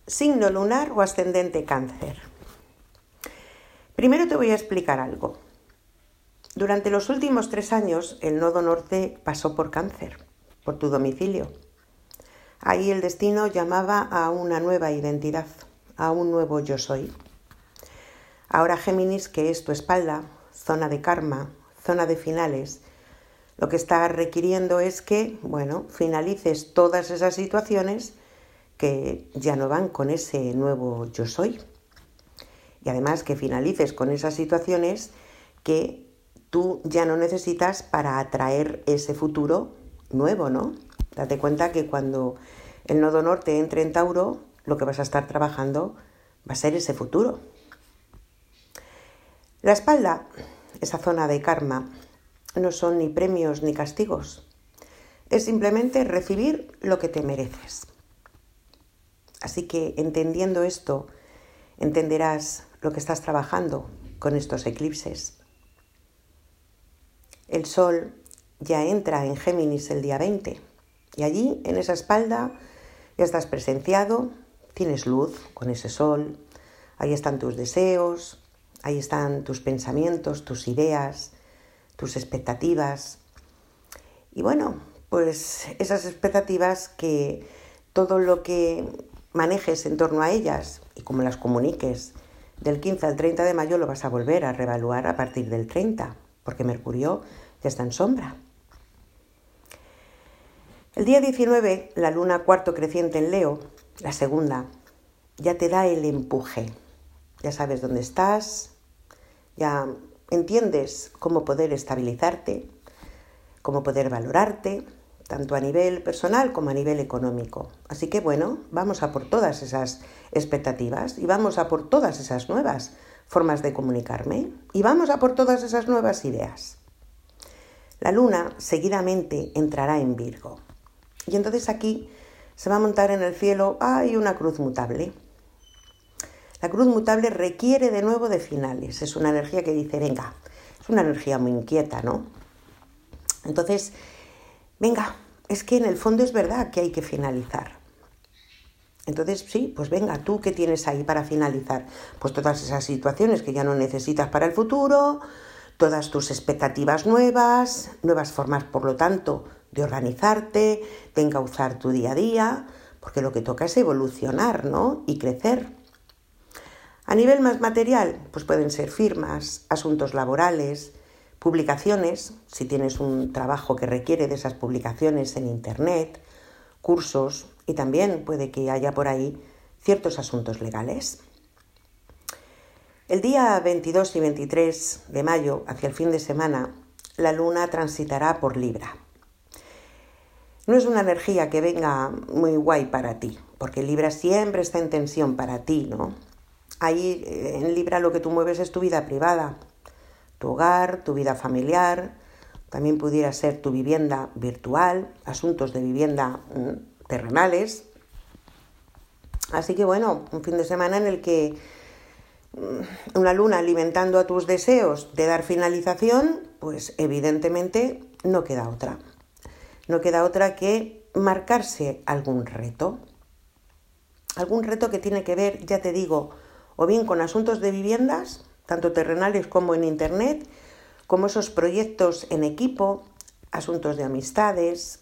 Signo lunar o ascendente Cáncer. Primero te voy a explicar algo. Durante los últimos 3 años, el nodo norte pasó por Cáncer, por tu domicilio. Ahí el destino llamaba a una nueva identidad, a un nuevo yo soy. Ahora Géminis, que es tu espalda, zona de karma, zona de finales, lo que está requiriendo es que, finalices todas esas situaciones que ya no van con ese nuevo yo soy. Y además que finalices con esas situaciones que tú ya no necesitas para atraer ese futuro nuevo, ¿no? Date cuenta que cuando el nodo norte entre en Tauro, lo que vas a estar trabajando va a ser ese futuro. La espalda, esa zona de karma, no son ni premios ni castigos. Es simplemente recibir lo que te mereces. Así que entendiendo esto, entenderás lo que estás trabajando con estos eclipses. El Sol ya entra en Géminis el día 20 y allí, en esa espalda, ya estás presenciado, tienes luz con ese Sol, ahí están tus deseos, ahí están tus pensamientos, tus ideas, tus expectativas. Y pues esas expectativas que todo lo que manejes en torno a ellas y como las comuniques del 15 al 30 de mayo lo vas a volver a reevaluar a partir del 30, porque Mercurio ya está en sombra. El día 19, la luna cuarto creciente en Leo, la segunda, ya te da el empuje. Ya sabes dónde estás, ya entiendes cómo poder estabilizarte, cómo poder valorarte, tanto a nivel personal como a nivel económico. Así que vamos a por todas esas expectativas y vamos a por todas esas nuevas formas de comunicarme y vamos a por todas esas nuevas ideas. La luna seguidamente entrará en Virgo y entonces aquí se va a montar en el cielo una cruz mutable. La cruz mutable requiere de nuevo de finales, es una energía que dice, venga, es una energía muy inquieta, ¿no? Entonces, venga, es que en el fondo es verdad que hay que finalizar. Entonces, sí, pues venga, ¿tú qué tienes ahí para finalizar? Pues todas esas situaciones que ya no necesitas para el futuro, todas tus expectativas nuevas formas, por lo tanto, de organizarte, de encauzar tu día a día, porque lo que toca es evolucionar, ¿no? Y crecer. A nivel más material, pues pueden ser firmas, asuntos laborales, publicaciones, si tienes un trabajo que requiere de esas publicaciones en internet, cursos y también puede que haya por ahí ciertos asuntos legales. El día 22 y 23 de mayo, hacia el fin de semana, la luna transitará por Libra. No es una energía que venga muy guay para ti, porque Libra siempre está en tensión para ti, ¿no? Ahí en Libra lo que tú mueves es tu vida privada, tu hogar, tu vida familiar, también pudiera ser tu vivienda virtual, asuntos de vivienda terrenales. Así que un fin de semana en el que una luna alimentando a tus deseos de dar finalización, pues evidentemente no queda otra. No queda otra que marcarse algún reto. Algún reto que tiene que ver, ya te digo, o bien con asuntos de viviendas, tanto terrenales como en internet, como esos proyectos en equipo, asuntos de amistades,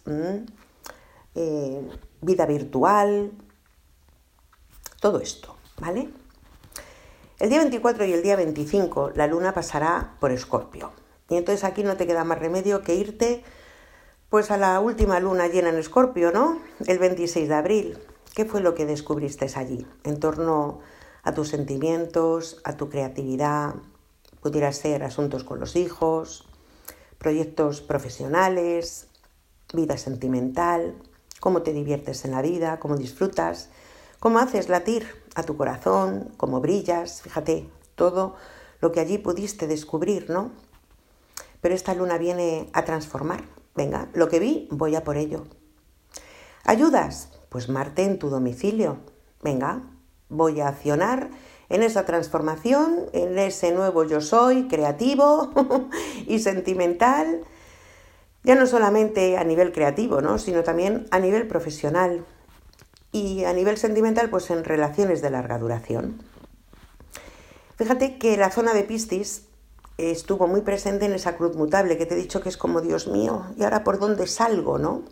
vida virtual, todo esto, ¿vale? El día 24 y el día 25 la luna pasará por Escorpio. Y entonces aquí no te queda más remedio que irte pues a la última luna llena en Escorpio, ¿no? El 26 de abril. ¿Qué fue lo que descubriste allí? En torno a tus sentimientos, a tu creatividad, pudiera ser asuntos con los hijos, proyectos profesionales, vida sentimental, cómo te diviertes en la vida, cómo disfrutas, cómo haces latir a tu corazón, cómo brillas, fíjate, todo lo que allí pudiste descubrir, ¿no? Pero esta luna viene a transformar. Venga, lo que vi, voy a por ello. ¿Ayudas? Pues Marte en tu domicilio. Venga, voy a accionar en esa transformación, en ese nuevo yo soy creativo y sentimental, ya no solamente a nivel creativo, ¿no? Sino también a nivel profesional. y a nivel sentimental, pues en relaciones de larga duración. Fíjate que la zona de Piscis estuvo muy presente en esa cruz mutable que te he dicho que es como Dios mío, ¿y ahora por dónde salgo, no?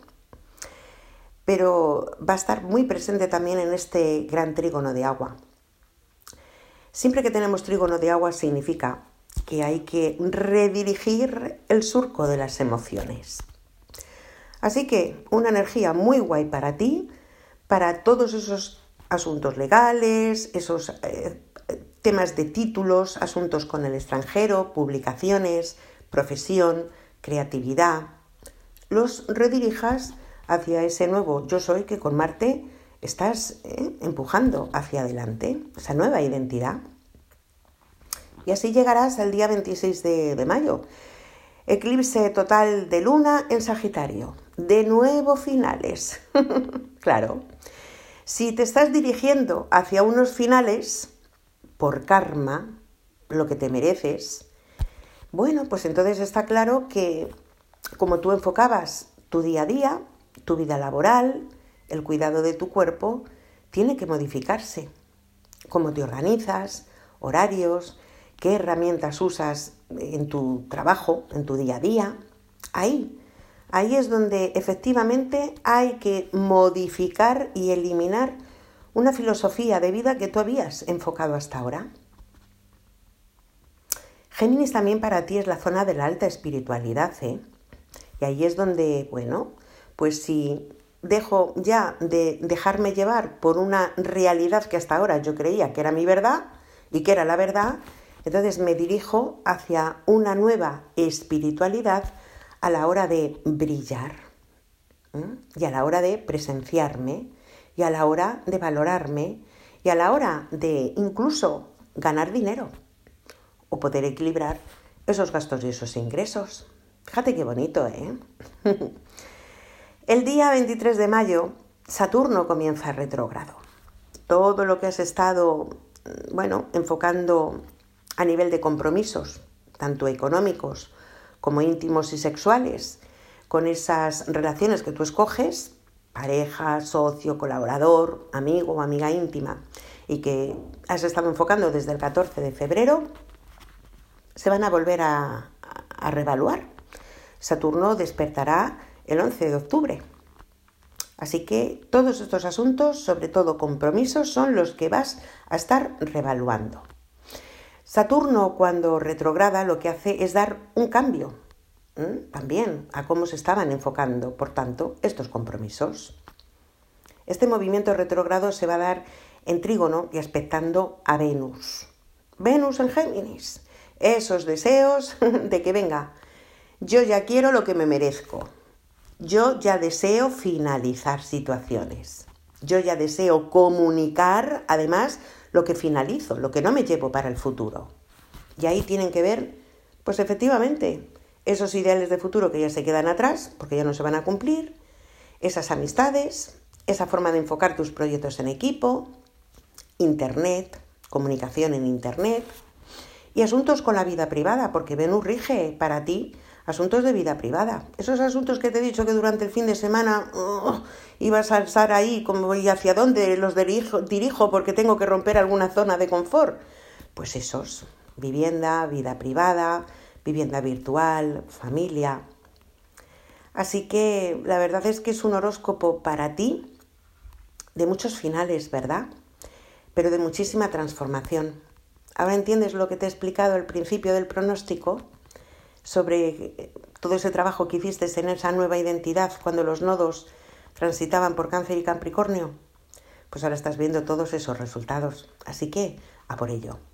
Pero va a estar muy presente también en este gran trígono de agua. Siempre que tenemos trígono de agua significa que hay que redirigir el surco de las emociones. Así que una energía muy guay para ti, para todos esos asuntos legales, esos temas de títulos, asuntos con el extranjero, publicaciones, profesión, creatividad. Los redirijas hacia ese nuevo yo soy que con Marte estás empujando hacia adelante, esa nueva identidad. Y así llegarás al día 26 de mayo. Eclipse total de luna en Sagitario. De nuevo finales. Claro. Si te estás dirigiendo hacia unos finales, por karma, lo que te mereces, bueno, pues entonces está claro que como tú enfocabas tu día a día, tu vida laboral, el cuidado de tu cuerpo, tiene que modificarse. Cómo te organizas, horarios, qué herramientas usas en tu trabajo, en tu día a día. Ahí es donde efectivamente hay que modificar y eliminar una filosofía de vida que tú habías enfocado hasta ahora. Géminis también para ti es la zona de la alta espiritualidad, Y ahí es donde, bueno, pues si dejo ya de dejarme llevar por una realidad que hasta ahora yo creía que era mi verdad y que era la verdad, entonces me dirijo hacia una nueva espiritualidad a la hora de brillar, y a la hora de presenciarme, y a la hora de valorarme, y a la hora de incluso ganar dinero o poder equilibrar esos gastos y esos ingresos. Fíjate qué bonito, El día 23 de mayo, Saturno comienza retrógrado. Todo lo que has estado, enfocando a nivel de compromisos, tanto económicos como íntimos y sexuales, con esas relaciones que tú escoges, pareja, socio, colaborador, amigo o amiga íntima, y que has estado enfocando desde el 14 de febrero, se van a volver a reevaluar. Saturno despertará el 11 de octubre. Así que todos estos asuntos, sobre todo compromisos, son los que vas a estar reevaluando. Saturno, cuando retrograda, lo que hace es dar un cambio también a cómo se estaban enfocando, por tanto, estos compromisos. Este movimiento retrógrado se va a dar en trígono y aspectando a Venus. Venus en Géminis. Esos deseos de que venga, yo ya quiero lo que me merezco. Yo ya deseo finalizar situaciones. Yo ya deseo comunicar, además, lo que finalizo, lo que no me llevo para el futuro. Y ahí tienen que ver, pues efectivamente, esos ideales de futuro que ya se quedan atrás, porque ya no se van a cumplir, esas amistades, esa forma de enfocar tus proyectos en equipo, Internet, comunicación en Internet, y asuntos con la vida privada, porque Venus rige para ti asuntos de vida privada. Esos asuntos que te he dicho que durante el fin de semana ibas a estar ahí como y hacia dónde los dirijo porque tengo que romper alguna zona de confort. Pues esos, vivienda, vida privada, vivienda virtual, familia. Así que la verdad es que es un horóscopo para ti de muchos finales, ¿verdad? Pero de muchísima transformación. ¿Ahora entiendes lo que te he explicado al principio del pronóstico? Sobre todo ese trabajo que hiciste en esa nueva identidad cuando los nodos transitaban por Cáncer y Capricornio. Pues ahora estás viendo todos esos resultados. Así que, a por ello.